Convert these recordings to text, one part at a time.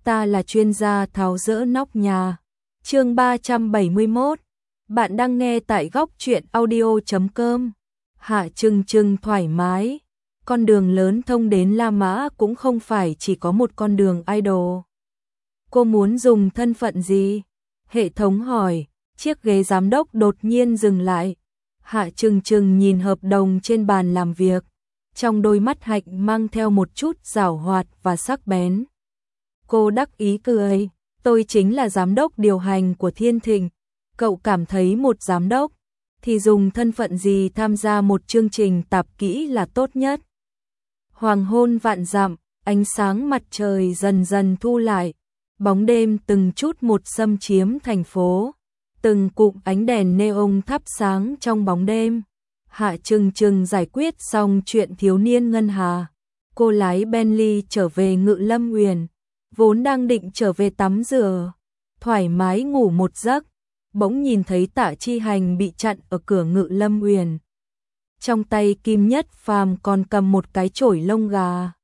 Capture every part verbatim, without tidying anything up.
ta là chuyên gia tháo dỡ nóc nhà. Chương ba trăm bảy mươi mốt. Bạn đang nghe tại góc truyện audio chấm com. Hạ Trừng Trừng thoải mái. Con đường lớn thông đến La Mã cũng không phải chỉ có một con đường idol. Cô muốn dùng thân phận gì? Hệ thống hỏi. Chiếc ghế giám đốc đột nhiên dừng lại. Hạ Trừng Trừng nhìn hợp đồng trên bàn làm việc. Trong đôi mắt hạnh mang theo một chút giảo hoạt và sắc bén. Cô đắc ý cười. Tôi chính là giám đốc điều hành của Thiên Thịnh. Cậu cảm thấy một giám đốc thì dùng thân phận gì tham gia một chương trình tạp kỹ là tốt nhất? Hoàng hôn vạn dặm, ánh sáng mặt trời dần dần thu lại. Bóng đêm từng chút một xâm chiếm thành phố. Từng cụm ánh đèn neon thắp sáng trong bóng đêm. Hạ Trừng Trừng giải quyết xong chuyện thiếu niên ngân hà. Cô lái Bentley trở về Ngự Lâm Uyển. Vốn đang định trở về tắm rửa, thoải mái ngủ một giấc, bỗng nhìn thấy Tạ Chi Hành bị chặn ở cửa Ngự Lâm Uyển. Trong tay Kim Nhất Phàm còn cầm một cái chổi lông gà.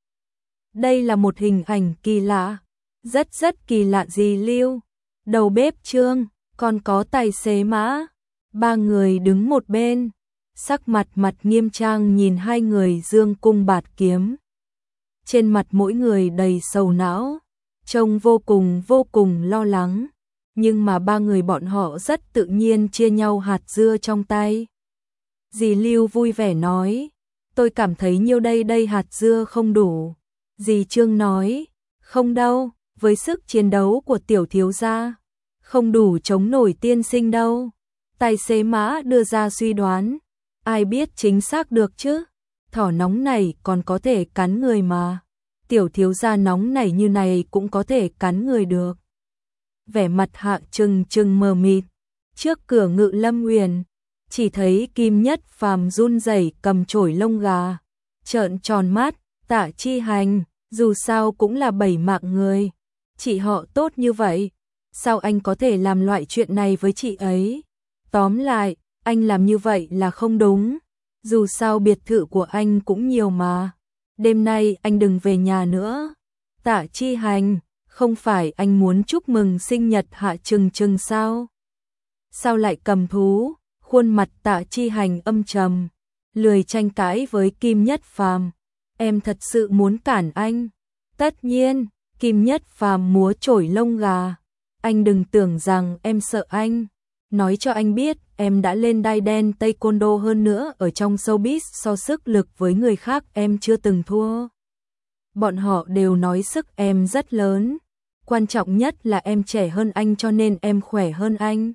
Đây là một hình ảnh kỳ lạ, rất rất kỳ lạ. Dì Lưu, đầu bếp Trương, còn có tài xế Mã, ba người đứng một bên, sắc mặt mặt nghiêm trang nhìn hai người dương cung bạt kiếm. Trên mặt mỗi người đầy sầu não, trông vô cùng vô cùng lo lắng, nhưng mà ba người bọn họ rất tự nhiên chia nhau hạt dưa trong tay. Dì Lưu vui vẻ nói, tôi cảm thấy nhiêu đây đây hạt dưa không đủ. Dì Trương nói, không đâu, với sức chiến đấu của tiểu thiếu gia, không đủ chống nổi tiên sinh đâu. Tài xế Mã đưa ra suy đoán, ai biết chính xác được chứ, thỏ nóng này còn có thể cắn người mà. Tiểu thiếu gia nóng nảy như này cũng có thể cắn người được. Vẻ mặt Hạ Trừng Trừng mờ mịt. Trước cửa Ngự Lâm Uyển, chỉ thấy Kim Nhất Phàm run rẩy cầm chổi lông gà, trợn tròn mắt. Tạ Chi Hành, dù sao cũng là bảy mạng người, chị họ tốt như vậy, sao anh có thể làm loại chuyện này với chị ấy? Tóm lại, anh làm như vậy là không đúng. Dù sao biệt thự của anh cũng nhiều mà. Đêm nay anh đừng về nhà nữa. Tạ Chi Hành, không phải anh muốn chúc mừng sinh nhật Hạ Trừng Trừng sao? Sao lại cầm thú? Khuôn mặt Tạ Chi Hành âm trầm, lười tranh cãi với Kim Nhất Phàm. Em thật sự muốn cản anh? Tất nhiên. Kim Nhất Phàm múa chổi lông gà. Anh đừng tưởng rằng em sợ anh. Nói cho anh biết, em đã lên đai đen taekwondo, hơn nữa ở trong showbiz so sức lực với người khác em chưa từng thua. Bọn họ đều nói sức em rất lớn. Quan trọng nhất là em trẻ hơn anh cho nên em khỏe hơn anh.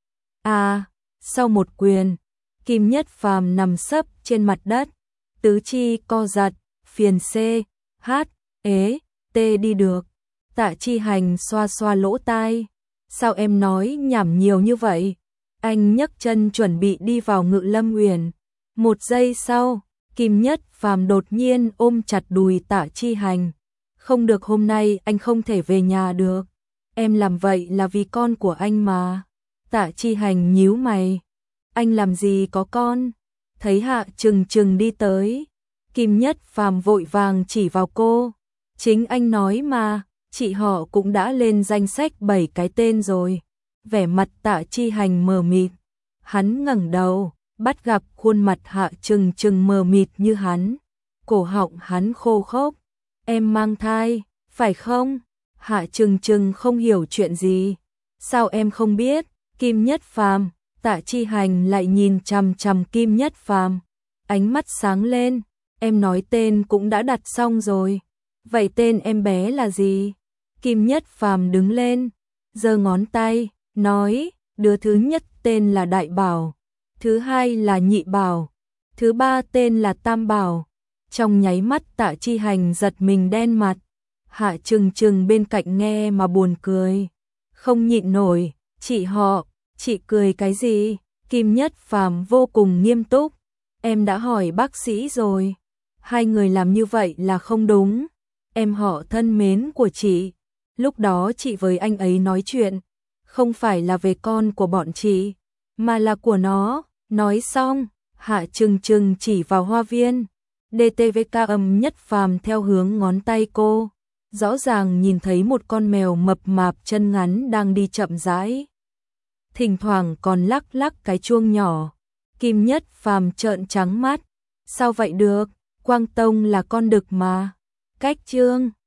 À, sau một quyền, Kim Nhất Phàm nằm sấp trên mặt đất, tứ chi co giật, phiền C, H, ế, T đi được. Tạ Chi Hành xoa xoa lỗ tai. Sao em nói nhảm nhiều như vậy? Anh nhấc chân chuẩn bị đi vào Ngự Lâm Uyển. Một giây sau, Kim Nhất Phàm đột nhiên ôm chặt đùi Tạ Chi Hành. Không được, hôm nay anh không thể về nhà được. Em làm vậy là vì con của anh mà. Tạ Chi Hành nhíu mày. Anh làm gì có con? Thấy Hạ Trừng Trừng đi tới, Kim Nhất Phàm vội vàng chỉ vào cô. Chính anh nói mà, chị họ cũng đã lên danh sách bảy cái tên rồi. Vẻ mặt Tạ Chi Hành mờ mịt. Hắn ngẩng đầu, bắt gặp khuôn mặt Hạ Trừng Trừng mờ mịt như hắn. Cổ họng hắn khô khốc. Em mang thai, phải không? Hạ Trừng Trừng không hiểu chuyện gì. Sao em không biết? Kim Nhất Phàm. Tạ Chi Hành lại nhìn chằm chằm Kim Nhất Phàm. Ánh mắt sáng lên. Em nói tên cũng đã đặt xong rồi. Vậy tên em bé là gì? Kim Nhất Phàm đứng lên, giơ ngón tay, nói, đứa thứ nhất tên là Đại Bảo, thứ hai là Nhị Bảo, thứ ba tên là Tam Bảo. Trong nháy mắt Tạ Chi Hành giật mình đen mặt. Hạ Trừng Trừng bên cạnh nghe mà buồn cười, không nhịn nổi. Chị họ, chị cười cái gì? Kim Nhất Phàm vô cùng nghiêm túc. Em đã hỏi bác sĩ rồi, hai người làm như vậy là không đúng. Em họ thân mến của chị, lúc đó chị với anh ấy nói chuyện, không phải là về con của bọn chị, mà là của nó. Nói xong, Hạ Trừng Trừng chỉ vào hoa viên. đê tê vê ca âm Nhất Phàm theo hướng ngón tay cô. rõ ràng nhìn thấy một con mèo mập mạp chân ngắn đang đi chậm rãi. Thỉnh thoảng còn lắc lắc cái chuông nhỏ. Kim Nhất Phàm trợn trắng mắt. Sao vậy được, Quang Tông là con đực mà. Cách chương